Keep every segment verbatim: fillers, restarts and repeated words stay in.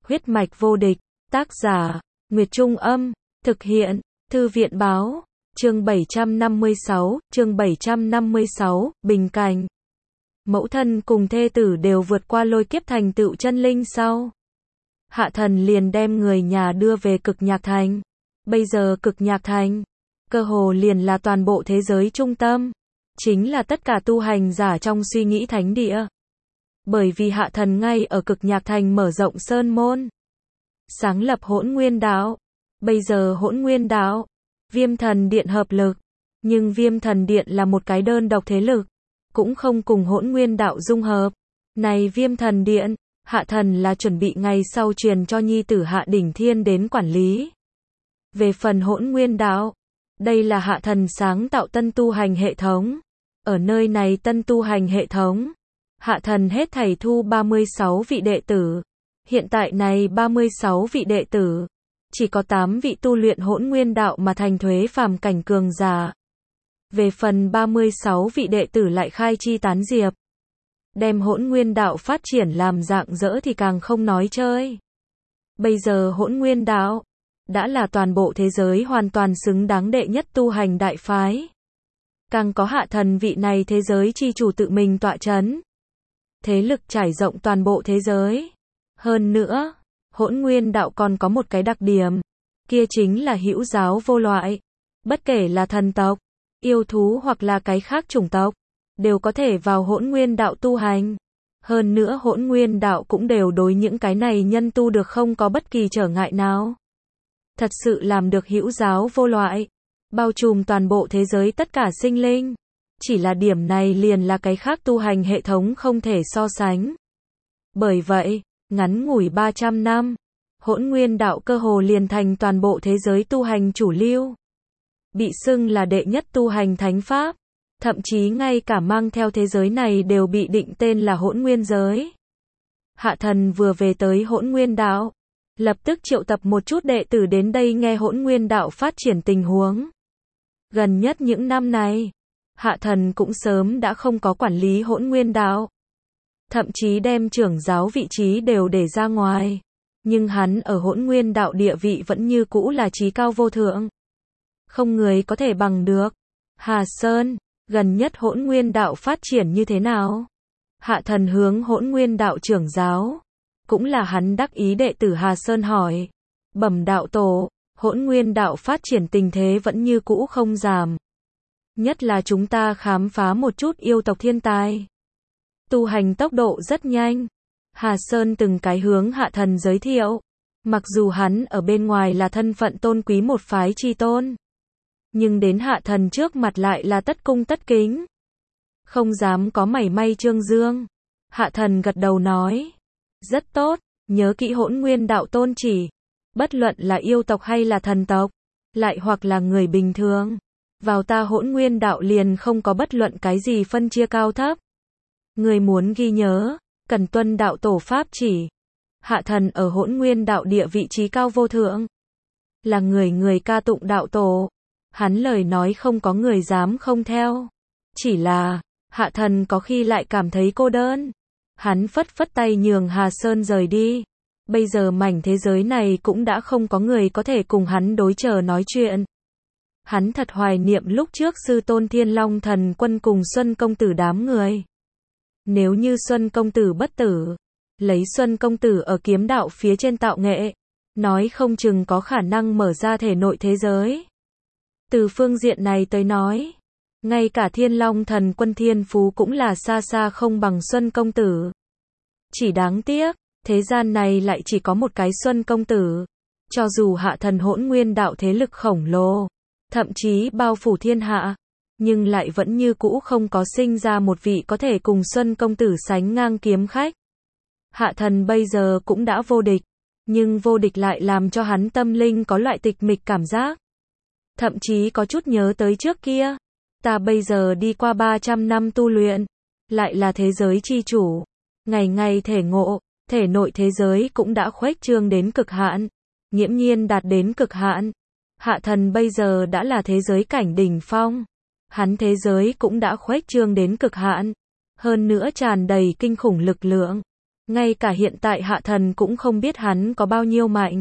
Huyết mạch vô địch, tác giả, Nguyệt Trung Âm, thực hiện, Thư viện Báo, chương bảy trăm năm mươi sáu, chương bảy trăm năm mươi sáu, Bình Cảnh. Mẫu thân cùng thê tử đều vượt qua lôi kiếp thành tựu chân linh sau. Hạ thần liền đem người nhà đưa về Cực Nhạc Thành. Bây giờ Cực Nhạc Thành, cơ hồ liền là toàn bộ thế giới trung tâm. Chính là tất cả tu hành giả trong suy nghĩ thánh địa. Bởi vì hạ thần ngay ở Cực Nhạc Thành mở rộng sơn môn. Sáng lập Hỗn Nguyên Đạo. Bây giờ Hỗn Nguyên Đạo, Viêm Thần Điện hợp lực. Nhưng Viêm Thần Điện là một cái đơn độc thế lực. Cũng không cùng Hỗn Nguyên Đạo dung hợp. Này Viêm Thần Điện, hạ thần là chuẩn bị ngày sau truyền cho nhi tử Hạ Đỉnh Thiên đến quản lý. Về phần Hỗn Nguyên Đạo, đây là hạ thần sáng tạo tân tu hành hệ thống. Ở nơi này tân tu hành hệ thống, hạ thần hết thảy thu ba mươi sáu vị đệ tử. Hiện tại này ba mươi sáu vị đệ tử, chỉ có tám vị tu luyện Hỗn Nguyên Đạo mà thành thuế phàm cảnh cường giả. Về phần ba mươi sáu vị đệ tử lại khai chi tán diệp. Đem Hỗn Nguyên Đạo phát triển làm dạng dỡ thì càng không nói chơi. Bây giờ Hỗn Nguyên Đạo đã là toàn bộ thế giới hoàn toàn xứng đáng đệ nhất tu hành đại phái. Càng có hạ thần vị này thế giới chi chủ tự mình tọa chấn. Thế lực trải rộng toàn bộ thế giới. Hơn nữa, Hỗn Nguyên Đạo còn có một cái đặc điểm, kia chính là hữu giáo vô loại. Bất kể là thần tộc, yêu thú hoặc là cái khác chủng tộc, đều có thể vào Hỗn Nguyên Đạo tu hành. Hơn nữa Hỗn Nguyên Đạo cũng đều đối những cái này nhân tu được không có bất kỳ trở ngại nào. Thật sự làm được hữu giáo vô loại, bao trùm toàn bộ thế giới tất cả sinh linh. Chỉ là điểm này liền là cái khác tu hành hệ thống không thể so sánh. Bởi vậy, ngắn ngủi ba trăm năm, Hỗn Nguyên Đạo cơ hồ liền thành toàn bộ thế giới tu hành chủ lưu. Bị xưng là đệ nhất tu hành thánh pháp. Thậm chí ngay cả mang theo thế giới này đều bị định tên là Hỗn Nguyên giới. Hạ thần vừa về tới Hỗn Nguyên Đạo, lập tức triệu tập một chút đệ tử đến đây nghe Hỗn Nguyên Đạo phát triển tình huống. Gần nhất những năm này, hạ thần cũng sớm đã không có quản lý Hỗn Nguyên Đạo. Thậm chí đem trưởng giáo vị trí đều để ra ngoài. Nhưng hắn ở Hỗn Nguyên Đạo địa vị vẫn như cũ là chí cao vô thượng. Không người có thể bằng được. Hà Sơn, gần nhất Hỗn Nguyên Đạo phát triển như thế nào? Hạ thần hướng Hỗn Nguyên Đạo trưởng giáo, cũng là hắn đắc ý đệ tử Hà Sơn hỏi. Bẩm đạo tổ, Hỗn Nguyên Đạo phát triển tình thế vẫn như cũ không giảm. Nhất là chúng ta khám phá một chút yêu tộc thiên tài. Tu hành tốc độ rất nhanh. Hà Sơn từng cái hướng hạ thần giới thiệu. Mặc dù hắn ở bên ngoài là thân phận tôn quý một phái chi tôn. Nhưng đến hạ thần trước mặt lại là tất cung tất kính. Không dám có mảy may trương dương. Hạ thần gật đầu nói. Rất tốt, nhớ kỹ Hỗn Nguyên Đạo tôn chỉ. Bất luận là yêu tộc hay là thần tộc, lại hoặc là người bình thường. Vào ta Hỗn Nguyên Đạo liền không có bất luận cái gì phân chia cao thấp. Người muốn ghi nhớ, cần tuân đạo tổ pháp chỉ. Hạ thần ở Hỗn Nguyên Đạo địa vị trí cao vô thượng. Là người người ca tụng đạo tổ. Hắn lời nói không có người dám không theo. Chỉ là, hạ thần có khi lại cảm thấy cô đơn. Hắn phất phất tay nhường Hà Sơn rời đi. Bây giờ mảnh thế giới này cũng đã không có người có thể cùng hắn đối chờ nói chuyện. Hắn thật hoài niệm lúc trước sư tôn Thiên Long Thần Quân cùng Xuân Công Tử đám người. Nếu như Xuân Công Tử bất tử, lấy Xuân Công Tử ở kiếm đạo phía trên tạo nghệ, nói không chừng có khả năng mở ra thể nội thế giới. Từ phương diện này tới nói, ngay cả Thiên Long Thần Quân thiên phú cũng là xa xa không bằng Xuân Công Tử. Chỉ đáng tiếc, thế gian này lại chỉ có một cái Xuân Công Tử. Cho dù hạ thần Hỗn Nguyên Đạo thế lực khổng lồ, thậm chí bao phủ thiên hạ, nhưng lại vẫn như cũ không có sinh ra một vị có thể cùng Xuân Công Tử sánh ngang kiếm khách. Hạ thần bây giờ cũng đã vô địch, nhưng vô địch lại làm cho hắn tâm linh có loại tịch mịch cảm giác. Thậm chí có chút nhớ tới trước kia. Ta bây giờ đi qua ba trăm năm tu luyện, lại là thế giới chi chủ. Ngày ngày thể ngộ, thể nội thế giới cũng đã khuếch trương đến cực hạn. Nghiễm nhiên đạt đến cực hạn. Hạ thần bây giờ đã là thế giới cảnh đỉnh phong. Hắn thế giới cũng đã khuếch trương đến cực hạn. Hơn nữa tràn đầy kinh khủng lực lượng. Ngay cả hiện tại Hạ Thần cũng không biết hắn có bao nhiêu mạnh.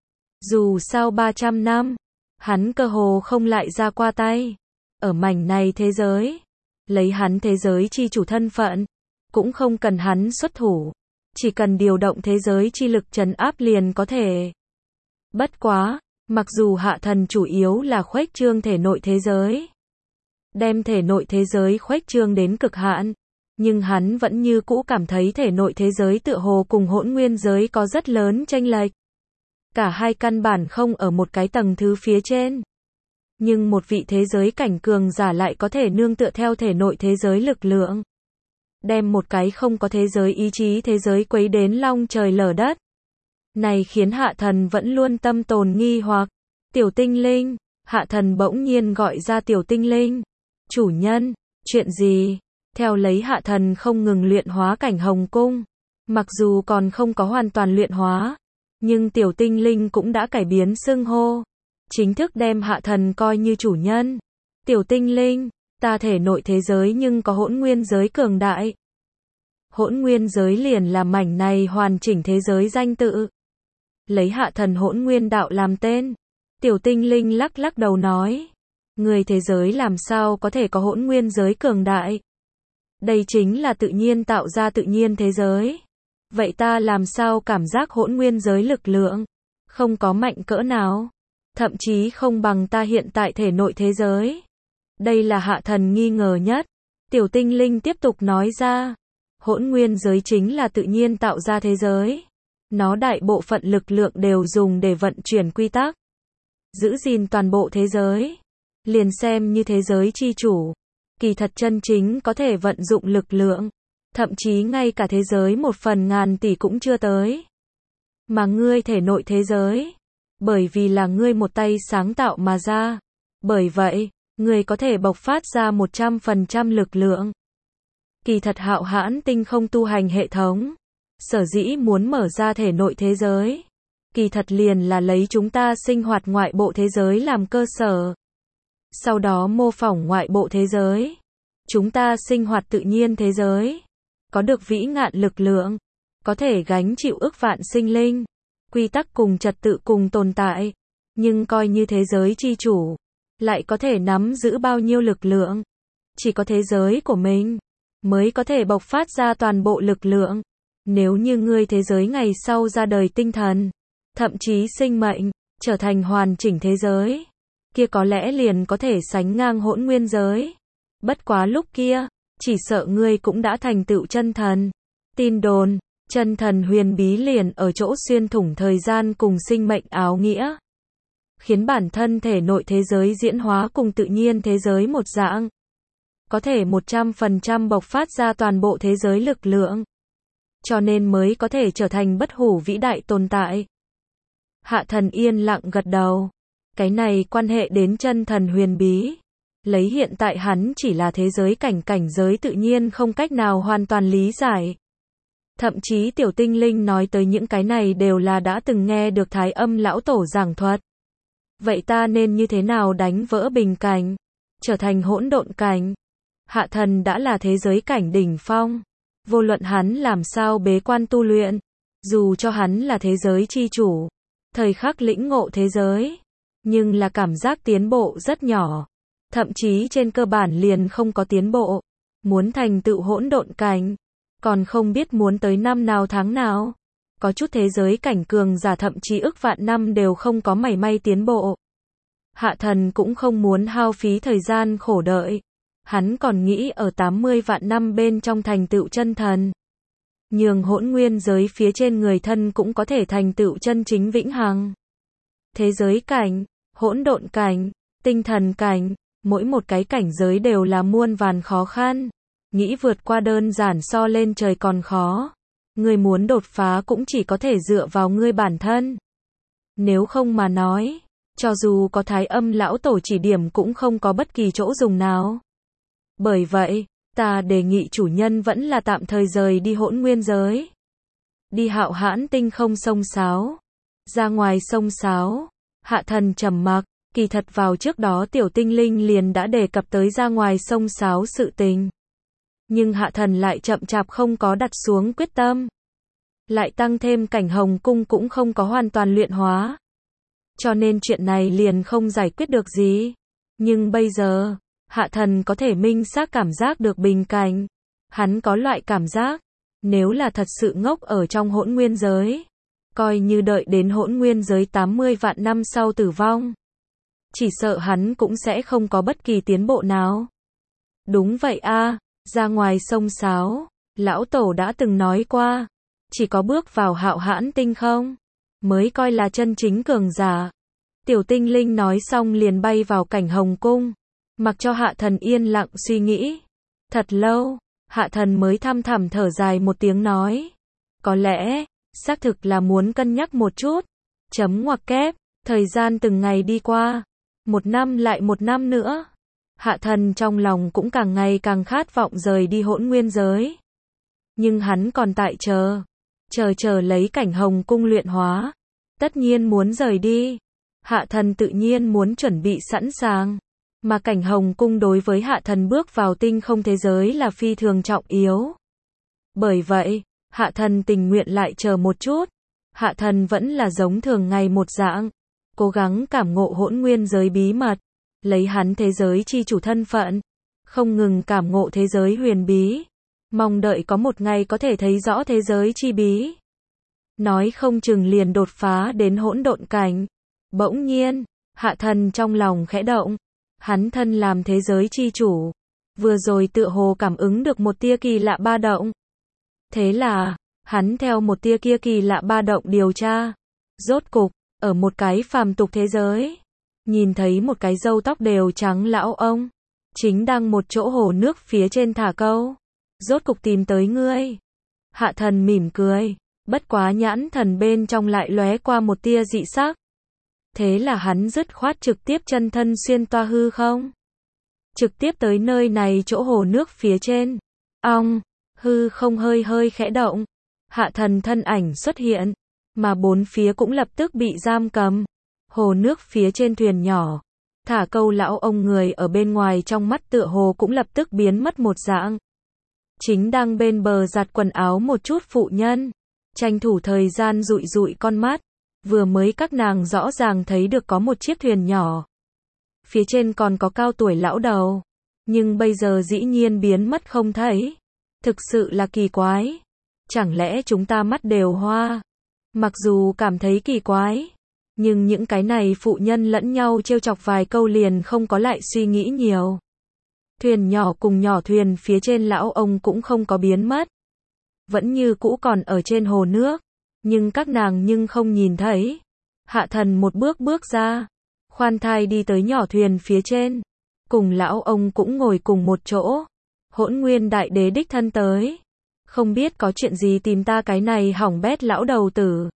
Dù sao ba trăm năm, hắn cơ hồ không lại ra qua tay. Ở mảnh này thế giới, lấy hắn thế giới chi chủ thân phận, cũng không cần hắn xuất thủ. Chỉ cần điều động thế giới chi lực trấn áp liền có thể. Bất quá, mặc dù Hạ Thần chủ yếu là khuếch trương thể nội thế giới, đem thể nội thế giới khuếch trương đến cực hạn, nhưng hắn vẫn như cũ cảm thấy thể nội thế giới tựa hồ cùng hỗn nguyên giới có rất lớn chênh lệch. Cả hai căn bản không ở một cái tầng thứ phía trên. Nhưng một vị thế giới cảnh cường giả lại có thể nương tựa theo thể nội thế giới lực lượng, đem một cái không có thế giới ý chí thế giới quấy đến long trời lở đất. Này khiến Hạ Thần vẫn luôn tâm tồn nghi hoặc. Tiểu tinh linh, Hạ Thần bỗng nhiên gọi ra tiểu tinh linh. Chủ nhân, chuyện gì? Theo lấy Hạ Thần không ngừng luyện hóa cảnh hồng cung. Mặc dù còn không có hoàn toàn luyện hóa, nhưng tiểu tinh linh cũng đã cải biến xưng hô. Chính thức đem Hạ Thần coi như chủ nhân. Tiểu tinh linh, ta thể nội thế giới nhưng có hỗn nguyên giới cường đại. Hỗn nguyên giới liền là mảnh này hoàn chỉnh thế giới danh tự. Lấy Hạ Thần hỗn nguyên đạo làm tên. Tiểu tinh linh lắc lắc đầu nói. Người thế giới làm sao có thể có hỗn nguyên giới cường đại? Đây chính là tự nhiên tạo ra tự nhiên thế giới. Vậy ta làm sao cảm giác hỗn nguyên giới lực lượng không có mạnh cỡ nào, thậm chí không bằng ta hiện tại thể nội thế giới. Đây là Hạ Thần nghi ngờ nhất. Tiểu tinh linh tiếp tục nói ra. Hỗn nguyên giới chính là tự nhiên tạo ra thế giới. Nó đại bộ phận lực lượng đều dùng để vận chuyển quy tắc, giữ gìn toàn bộ thế giới. Liền xem như thế giới chi chủ, kỳ thật chân chính có thể vận dụng lực lượng, thậm chí ngay cả thế giới một phần ngàn tỷ cũng chưa tới. Mà ngươi thể nội thế giới, bởi vì là ngươi một tay sáng tạo mà ra, bởi vậy, ngươi có thể bộc phát ra một trăm phần trăm lực lượng. Kỳ thật Hạo Hãn Tinh không tu hành hệ thống, sở dĩ muốn mở ra thể nội thế giới, kỳ thật liền là lấy chúng ta sinh hoạt ngoại bộ thế giới làm cơ sở. Sau đó mô phỏng ngoại bộ thế giới. Chúng ta sinh hoạt tự nhiên thế giới, có được vĩ ngạn lực lượng, có thể gánh chịu ức vạn sinh linh, quy tắc cùng trật tự cùng tồn tại, nhưng coi như thế giới chi chủ, lại có thể nắm giữ bao nhiêu lực lượng. Chỉ có thế giới của mình mới có thể bộc phát ra toàn bộ lực lượng. Nếu như ngươi thế giới ngày sau ra đời tinh thần, thậm chí sinh mệnh, trở thành hoàn chỉnh thế giới, kia có lẽ liền có thể sánh ngang hỗn nguyên giới. Bất quá lúc kia, chỉ sợ ngươi cũng đã thành tựu chân thần. Tin đồn, chân thần huyền bí liền ở chỗ xuyên thủng thời gian cùng sinh mệnh áo nghĩa, khiến bản thân thể nội thế giới diễn hóa cùng tự nhiên thế giới một dạng, có thể một trăm phần trăm bộc phát ra toàn bộ thế giới lực lượng, cho nên mới có thể trở thành bất hủ vĩ đại tồn tại. Hạ Thần yên lặng gật đầu. Cái này quan hệ đến chân thần huyền bí. Lấy hiện tại hắn chỉ là thế giới cảnh cảnh giới tự nhiên không cách nào hoàn toàn lý giải. Thậm chí tiểu tinh linh nói tới những cái này đều là đã từng nghe được Thái Âm lão tổ giảng thuật. Vậy ta nên như thế nào đánh vỡ bình cảnh, trở thành hỗn độn cảnh? Hạ Thần đã là thế giới cảnh đỉnh phong. Vô luận hắn làm sao bế quan tu luyện, dù cho hắn là thế giới chi chủ, thời khắc lĩnh ngộ thế giới, nhưng là cảm giác tiến bộ rất nhỏ. Thậm chí trên cơ bản liền không có tiến bộ. Muốn thành tựu hỗn độn cảnh, còn không biết muốn tới năm nào tháng nào. Có chút thế giới cảnh cường giả thậm chí ức vạn năm đều không có mảy may tiến bộ. Hạ Thần cũng không muốn hao phí thời gian khổ đợi. Hắn còn nghĩ ở tám mươi vạn năm bên trong thành tựu chân thần. Nhường hỗn nguyên giới phía trên người thân cũng có thể thành tựu chân chính vĩnh hằng. Thế giới cảnh, hỗn độn cảnh, tinh thần cảnh, mỗi một cái cảnh giới đều là muôn vàn khó khăn. Nghĩ vượt qua đơn giản so lên trời còn khó. Ngươi muốn đột phá cũng chỉ có thể dựa vào ngươi bản thân. Nếu không mà nói, cho dù có Thái Âm lão tổ chỉ điểm cũng không có bất kỳ chỗ dùng nào. Bởi vậy, ta đề nghị chủ nhân vẫn là tạm thời rời đi hỗn nguyên giới. Đi Hạo Hãn Tinh không sông sáo. Ra ngoài sông sáo. Hạ Thần trầm mặc, kỳ thật vào trước đó tiểu tinh linh liền đã đề cập tới ra ngoài sông sáo sự tình. Nhưng Hạ Thần lại chậm chạp không có đặt xuống quyết tâm. lại tăng thêm cảnh Hồng Cung cũng không có hoàn toàn luyện hóa. Cho nên chuyện này liền không giải quyết được gì. Nhưng bây giờ, Hạ Thần có thể minh xác cảm giác được bình cảnh. Hắn có loại cảm giác, nếu là thật sự ngốc ở trong hỗn nguyên giới, coi như đợi đến hỗn nguyên giới tám mươi vạn năm sau tử vong, chỉ sợ hắn cũng sẽ không có bất kỳ tiến bộ nào. Đúng vậy a, ra ngoài sông sáo, lão tổ đã từng nói qua, chỉ có bước vào hạo hãn tinh không, mới coi là chân chính cường giả. Tiểu tinh linh nói xong liền bay vào cảnh Hồng Cung, mặc cho Hạ Thần yên lặng suy nghĩ. Thật lâu, Hạ Thần mới thăm thẳm thở dài một tiếng nói, có lẽ, xác thực là muốn cân nhắc một chút. Chấm ngoặc kép, thời gian từng ngày đi qua, một năm lại một năm nữa. Hạ Thần trong lòng cũng càng ngày càng khát vọng rời đi hỗn nguyên giới. Nhưng hắn còn tại chờ, chờ chờ lấy cảnh Hồng Cung luyện hóa. Tất nhiên muốn rời đi. Hạ Thần tự nhiên muốn chuẩn bị sẵn sàng. Mà cảnh Hồng Cung đối với Hạ Thần bước vào tinh không thế giới là phi thường trọng yếu. Bởi vậy, Hạ Thần tình nguyện lại chờ một chút. Hạ Thần vẫn là giống thường ngày một dạng, cố gắng cảm ngộ hỗn nguyên giới bí mật, lấy hắn thế giới chi chủ thân phận, không ngừng cảm ngộ thế giới huyền bí, mong đợi có một ngày có thể thấy rõ thế giới chi bí. Nói không chừng liền đột phá đến hỗn độn cảnh. Bỗng nhiên, Hạ Thần trong lòng khẽ động, hắn thân làm thế giới chi chủ, vừa rồi tựa hồ cảm ứng được một tia kỳ lạ ba động. Thế là, hắn theo một tia kia kỳ lạ ba động điều tra, rốt cục, ở một cái phàm tục thế giới, nhìn thấy một cái râu tóc đều trắng lão ông, chính đang một chỗ hồ nước phía trên thả câu. Rốt cục tìm tới ngươi. Hạ Thần mỉm cười, bất quá nhãn thần bên trong lại lóe qua một tia dị sắc. Thế là hắn dứt khoát trực tiếp chân thân xuyên toa hư không, trực tiếp tới nơi này chỗ hồ nước phía trên. Ong, hư không hơi hơi khẽ động, Hạ Thần thân ảnh xuất hiện, mà bốn phía cũng lập tức bị giam cầm. Hồ nước phía trên thuyền nhỏ, thả câu lão ông người ở bên ngoài trong mắt tựa hồ cũng lập tức biến mất một dạng. Chính đang bên bờ giặt quần áo một chút phụ nhân, tranh thủ thời gian dụi dụi con mắt, vừa mới các nàng rõ ràng thấy được có một chiếc thuyền nhỏ. Phía trên còn có cao tuổi lão đầu, nhưng bây giờ dĩ nhiên biến mất không thấy. Thực sự là kỳ quái. Chẳng lẽ chúng ta mắt đều hoa? Mặc dù cảm thấy kỳ quái, nhưng những cái này phụ nhân lẫn nhau trêu chọc vài câu liền không có lại suy nghĩ nhiều. Thuyền nhỏ cùng nhỏ thuyền phía trên lão ông cũng không có biến mất, vẫn như cũ còn ở trên hồ nước, nhưng các nàng nhưng không nhìn thấy. Hạ Thần một bước bước ra, khoan thai đi tới nhỏ thuyền phía trên, cùng lão ông cũng ngồi cùng một chỗ. Hỗn Nguyên Đại Đế đích thân tới, không biết có chuyện gì tìm ta cái này hỏng bét lão đầu tử.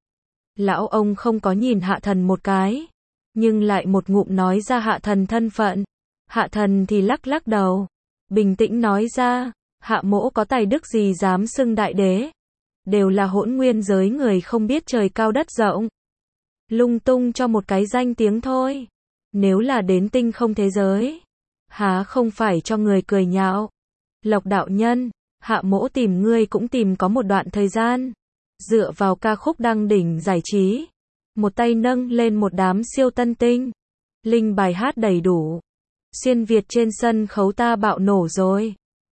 Lão ông không có nhìn Hạ Thần một cái, nhưng lại một ngụm nói ra Hạ Thần thân phận. Hạ Thần thì lắc lắc đầu, bình tĩnh nói ra, Hạ mỗ có tài đức gì dám xưng đại đế, đều là hỗn nguyên giới người không biết trời cao đất rộng, lung tung cho một cái danh tiếng thôi. Nếu là đến tinh không thế giới, há không phải cho người cười nhạo. Lộc đạo nhân, Hạ mỗ tìm ngươi cũng tìm có một đoạn thời gian, dựa vào ca khúc đăng đỉnh giải trí, một tay nâng lên một đám siêu tân tinh, linh bài hát đầy đủ, xuyên Việt trên sân khấu ta bạo nổ rồi.